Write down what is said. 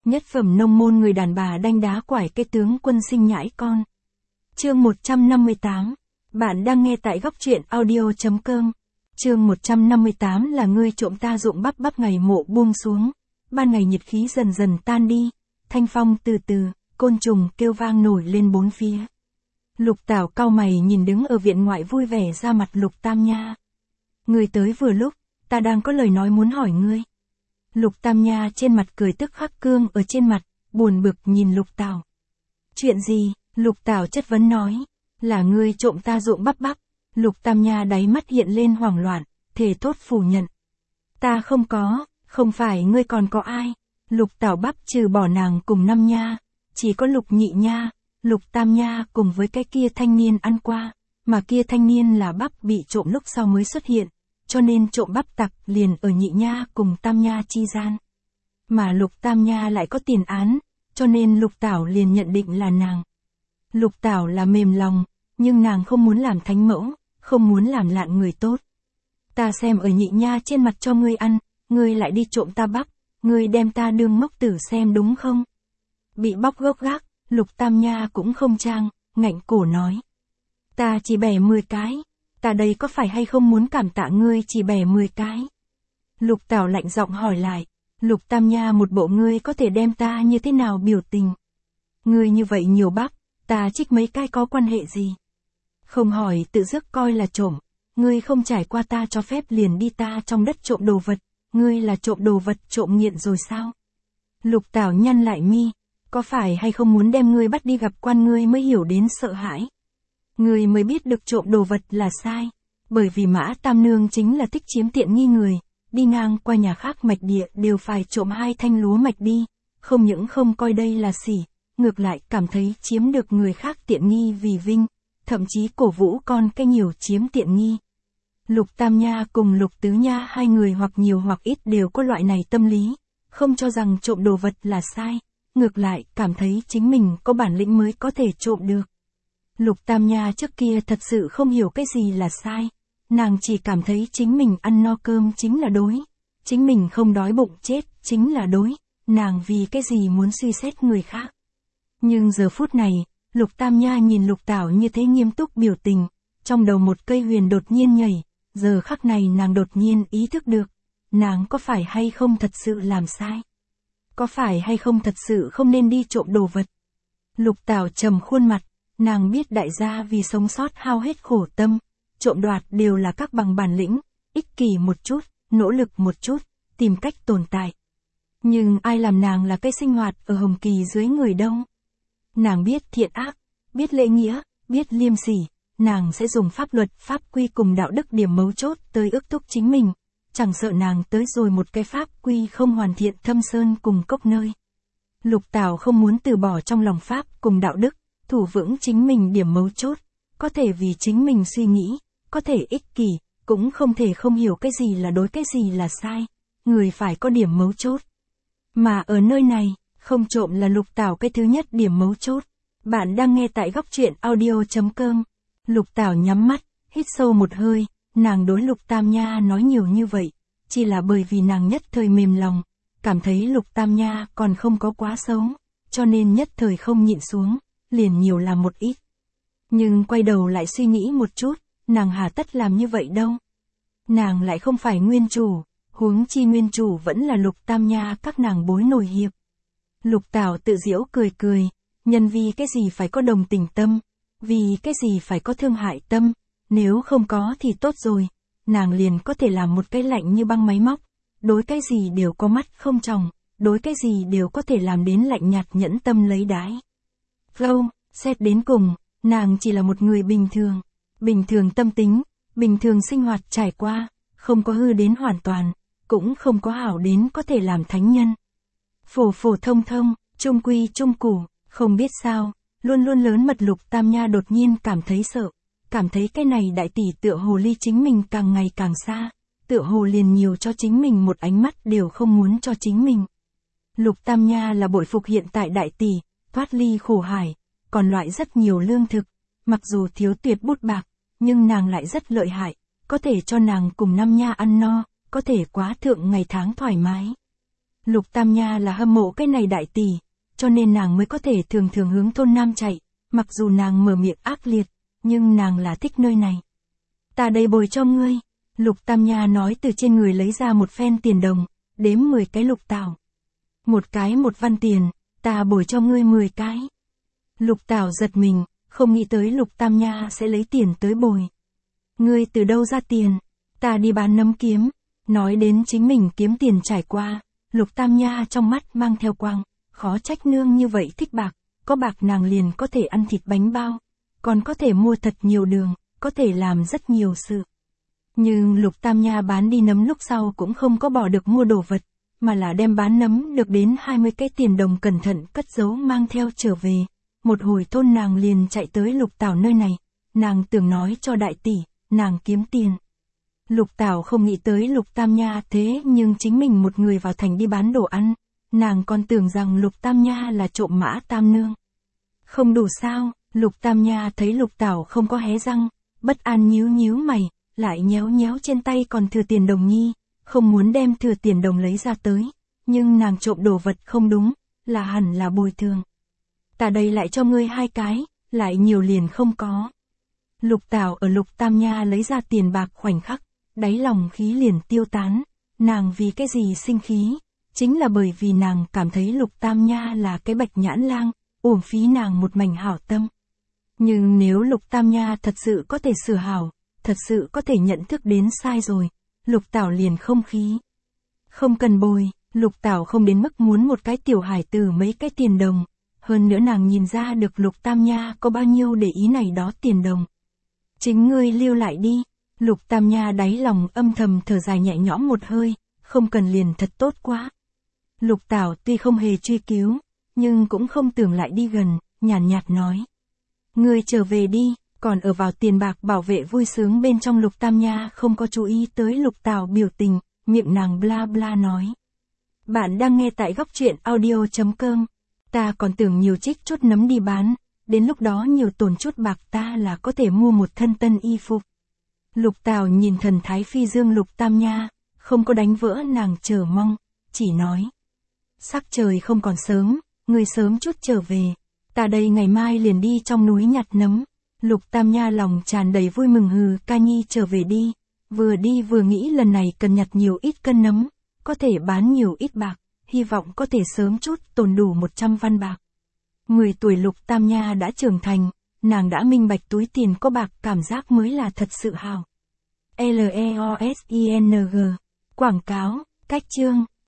Nhất phẩm nông môn người đàn bà đanh đá quải cái tướng quân sinh nhãi con. Chương 158. Bạn đang nghe tại góc truyện audio.com. Chương 158 là ngươi trộm ta ruộng bắp. Bắp ngày mộ buông xuống, ban ngày nhiệt khí dần dần tan đi, thanh phong từ từ, côn trùng kêu vang nổi lên bốn phía. Lục Tảo cau mày nhìn đứng ở viện ngoại vui vẻ ra mặt Lục Tam Nha. Ngươi tới vừa lúc, ta đang có lời nói muốn hỏi ngươi. Lục Tam Nha trên mặt cười tức khắc cương ở trên mặt, buồn bực nhìn Lục Tảo. Chuyện gì? Lục Tảo chất vấn nói. Là ngươi trộm ta ruộng bắp bắp. Lục Tam Nha đáy mắt hiện lên hoảng loạn, thề thốt phủ nhận. Ta không có, không phải ngươi còn có ai? Lục Tảo bắp trừ bỏ nàng cùng năm nha, chỉ có Lục Nhị Nha, Lục Tam Nha cùng với cái kia thanh niên ăn qua, mà kia thanh niên là bắp bị trộm lúc sau mới xuất hiện, cho nên trộm bắp tặc liền ở Nhị Nha cùng Tam Nha chi gian. Mà Lục Tam Nha lại có tiền án, cho nên Lục Tảo liền nhận định là nàng. Lục Tảo là mềm lòng, nhưng nàng không muốn làm thánh mẫu, không muốn làm lạn người tốt. Ta xem ở Nhị Nha trên mặt cho ngươi ăn, ngươi lại đi trộm ta bắp, ngươi đem ta đương ngốc tử xem đúng không? Bị bóc gốc gác, Lục Tam Nha cũng không trang, ngạnh cổ nói. Ta chỉ bẻ 10 cái, ta đây có phải hay không muốn cảm tạ ngươi chỉ bẻ 10 cái? Lục Tảo lạnh giọng hỏi lại. Lục Tam Nha một bộ ngươi có thể đem ta như thế nào biểu tình? Ngươi như vậy nhiều bắp, ta trích mấy cái có quan hệ gì? Không hỏi tự dứt coi là trộm, ngươi không trải qua ta cho phép liền đi ta trong đất trộm đồ vật, ngươi là trộm đồ vật trộm nghiện rồi sao? Lục Tảo nhăn lại mi, có phải hay không muốn đem ngươi bắt đi gặp quan ngươi mới hiểu đến sợ hãi? Ngươi mới biết được trộm đồ vật là sai, bởi vì Mã Tam Nương chính là thích chiếm tiện nghi người, đi ngang qua nhà khác mạch địa đều phải trộm 2 thanh lúa mạch đi, không những không coi đây là sỉ, ngược lại cảm thấy chiếm được người khác tiện nghi vì vinh, thậm chí cổ vũ con cái nhiều chiếm tiện nghi. Lục Tam Nha cùng Lục Tứ Nha hai người hoặc nhiều hoặc ít đều có loại này tâm lý, không cho rằng trộm đồ vật là sai, ngược lại cảm thấy chính mình có bản lĩnh mới có thể trộm được. Lục Tam Nha trước kia thật sự không hiểu cái gì là sai, nàng chỉ cảm thấy chính mình ăn no cơm chính là đối, chính mình không đói bụng chết chính là đối, nàng vì cái gì muốn suy xét người khác. Nhưng giờ phút này, Lục Tam Nha nhìn Lục Tảo như thế nghiêm túc biểu tình, trong đầu một cây huyền đột nhiên nhảy, giờ khắc này nàng đột nhiên ý thức được, nàng có phải hay không thật sự làm sai? Có phải hay không thật sự không nên đi trộm đồ vật? Lục Tảo trầm khuôn mặt, nàng biết đại gia vì sống sót hao hết khổ tâm, trộm đoạt đều là các bằng bản lĩnh, ích kỷ một chút, nỗ lực một chút, tìm cách tồn tại. Nhưng ai làm nàng là cái sinh hoạt ở hồng kỳ dưới người đâu? Nàng biết thiện ác, biết lễ nghĩa, biết liêm sỉ, nàng sẽ dùng pháp luật, pháp quy cùng đạo đức điểm mấu chốt tới ước thúc chính mình, chẳng sợ nàng tới rồi một cái pháp quy không hoàn thiện thâm sơn cùng cốc nơi. Lục Tảo không muốn từ bỏ trong lòng pháp cùng đạo đức, thủ vững chính mình điểm mấu chốt, có thể vì chính mình suy nghĩ, có thể ích kỷ, cũng không thể không hiểu cái gì là đối cái gì là sai, người phải có điểm mấu chốt. Mà ở nơi này, không trộm là Lục Tảo cái thứ nhất điểm mấu chốt. Bạn đang nghe tại góc truyện audio.com. Lục Tảo nhắm mắt, hít sâu một hơi, nàng đối Lục Tam Nha nói nhiều như vậy, chỉ là bởi vì nàng nhất thời mềm lòng, cảm thấy Lục Tam Nha còn không có quá xấu, cho nên nhất thời không nhịn xuống, liền nhiều làm một ít. Nhưng quay đầu lại suy nghĩ một chút, nàng hà tất làm như vậy đâu. Nàng lại không phải nguyên chủ, huống chi nguyên chủ vẫn là Lục Tam Nha các nàng bối nổi hiệp. Lục Tảo tự giễu cười cười, nhân vì cái gì phải có đồng tình tâm, vì cái gì phải có thương hại tâm, nếu không có thì tốt rồi, nàng liền có thể làm một cái lạnh như băng máy móc, đối cái gì đều có mắt không tròng, đối cái gì đều có thể làm đến lạnh nhạt nhẫn tâm lấy đái. Flow, xét đến cùng, nàng chỉ là một người bình thường tâm tính, bình thường sinh hoạt trải qua, không có hư đến hoàn toàn, cũng không có hảo đến có thể làm thánh nhân. Phổ phổ thông thông, trung quy trung củ, không biết sao, luôn luôn lớn mật Lục Tam Nha đột nhiên cảm thấy sợ, cảm thấy cái này đại tỷ tựa hồ ly chính mình càng ngày càng xa, tựa hồ liền nhiều cho chính mình một ánh mắt đều không muốn cho chính mình. Lục Tam Nha là bội phục hiện tại đại tỷ, thoát ly khổ hải, còn loại rất nhiều lương thực, mặc dù thiếu tuyệt bút bạc, nhưng nàng lại rất lợi hại, có thể cho nàng cùng năm nha ăn no, có thể quá thượng ngày tháng thoải mái. Lục Tam Nha là hâm mộ cái này đại tỷ, cho nên nàng mới có thể thường thường hướng thôn Nam chạy, mặc dù nàng mở miệng ác liệt, nhưng nàng là thích nơi này. Ta đây bồi cho ngươi. Lục Tam Nha nói từ trên người lấy ra một phen tiền đồng, đếm 10 cái lục tảo. Một cái 1 văn tiền, ta bồi cho ngươi 10 cái. Lục Tảo giật mình, không nghĩ tới Lục Tam Nha sẽ lấy tiền tới bồi. Ngươi từ đâu ra tiền? Ta đi bán nấm kiếm. Nói đến chính mình kiếm tiền trải qua, Lục Tam Nha trong mắt mang theo quang, khó trách nương như vậy thích bạc, có bạc nàng liền có thể ăn thịt bánh bao, còn có thể mua thật nhiều đường, có thể làm rất nhiều sự. Nhưng Lục Tam Nha bán đi nấm lúc sau cũng không có bỏ được mua đồ vật, mà là đem bán nấm được đến 20 cái tiền đồng cẩn thận cất giấu mang theo trở về. Một hồi thôn nàng liền chạy tới Lục Tảo nơi này, nàng tưởng nói cho đại tỷ, nàng kiếm tiền. Lục Tảo không nghĩ tới Lục Tam Nha thế nhưng chính mình một người vào thành đi bán đồ ăn, nàng còn tưởng rằng Lục Tam Nha là trộm mã tam nương. Không đủ sao? Lục Tam Nha thấy Lục Tảo không có hé răng, bất an nhíu nhíu mày, lại nhéo nhéo trên tay còn thừa tiền đồng nhi, không muốn đem thừa tiền đồng lấy ra tới, nhưng nàng trộm đồ vật không đúng, là hẳn là bồi thường. Ta đây lại cho ngươi 2 cái, lại nhiều liền không có. Lục Tảo ở Lục Tam Nha lấy ra tiền bạc khoảnh khắc, đáy lòng khí liền tiêu tán, nàng vì cái gì sinh khí, chính là bởi vì nàng cảm thấy Lục Tam Nha là cái bạch nhãn lang, uổng phí nàng một mảnh hảo tâm. Nhưng nếu Lục Tam Nha thật sự có thể sửa hảo, thật sự có thể nhận thức đến sai rồi, Lục Tảo liền không khí. Không cần bồi, Lục Tảo không đến mức muốn một cái tiểu hải tử mấy cái tiền đồng, hơn nữa nàng nhìn ra được Lục Tam Nha có bao nhiêu để ý này đó tiền đồng. Chính ngươi lưu lại đi. Lục Tam Nha đáy lòng âm thầm thở dài nhẹ nhõm một hơi, không cần liền thật tốt quá. Lục Tảo tuy không hề truy cứu, nhưng cũng không tưởng lại đi gần, nhàn nhạt nói. Ngươi trở về đi, còn ở vào tiền bạc bảo vệ vui sướng bên trong Lục Tam Nha không có chú ý tới Lục Tảo biểu tình, miệng nàng bla bla nói. Bạn đang nghe tại góc truyện audio.com, ta còn tưởng nhiều trích chút nấm đi bán, đến lúc đó nhiều tồn chút bạc ta là có thể mua một thân tân y phục. Lục Tảo nhìn thần thái phi dương Lục Tam Nha, không có đánh vỡ nàng chờ mong, chỉ nói. Sắc trời không còn sớm, người sớm chút trở về, ta đây ngày mai liền đi trong núi nhặt nấm. Lục Tam Nha lòng tràn đầy vui mừng hừ ca nhi trở về đi vừa nghĩ lần này cần nhặt nhiều ít cân nấm, có thể bán nhiều ít bạc, hy vọng có thể sớm chút tồn đủ 100 văn bạc. 10 tuổi Lục Tam Nha đã trưởng thành, nàng đã minh bạch túi tiền có bạc cảm giác mới là thật sự hào. LEOSING. Quảng cáo, cách chương.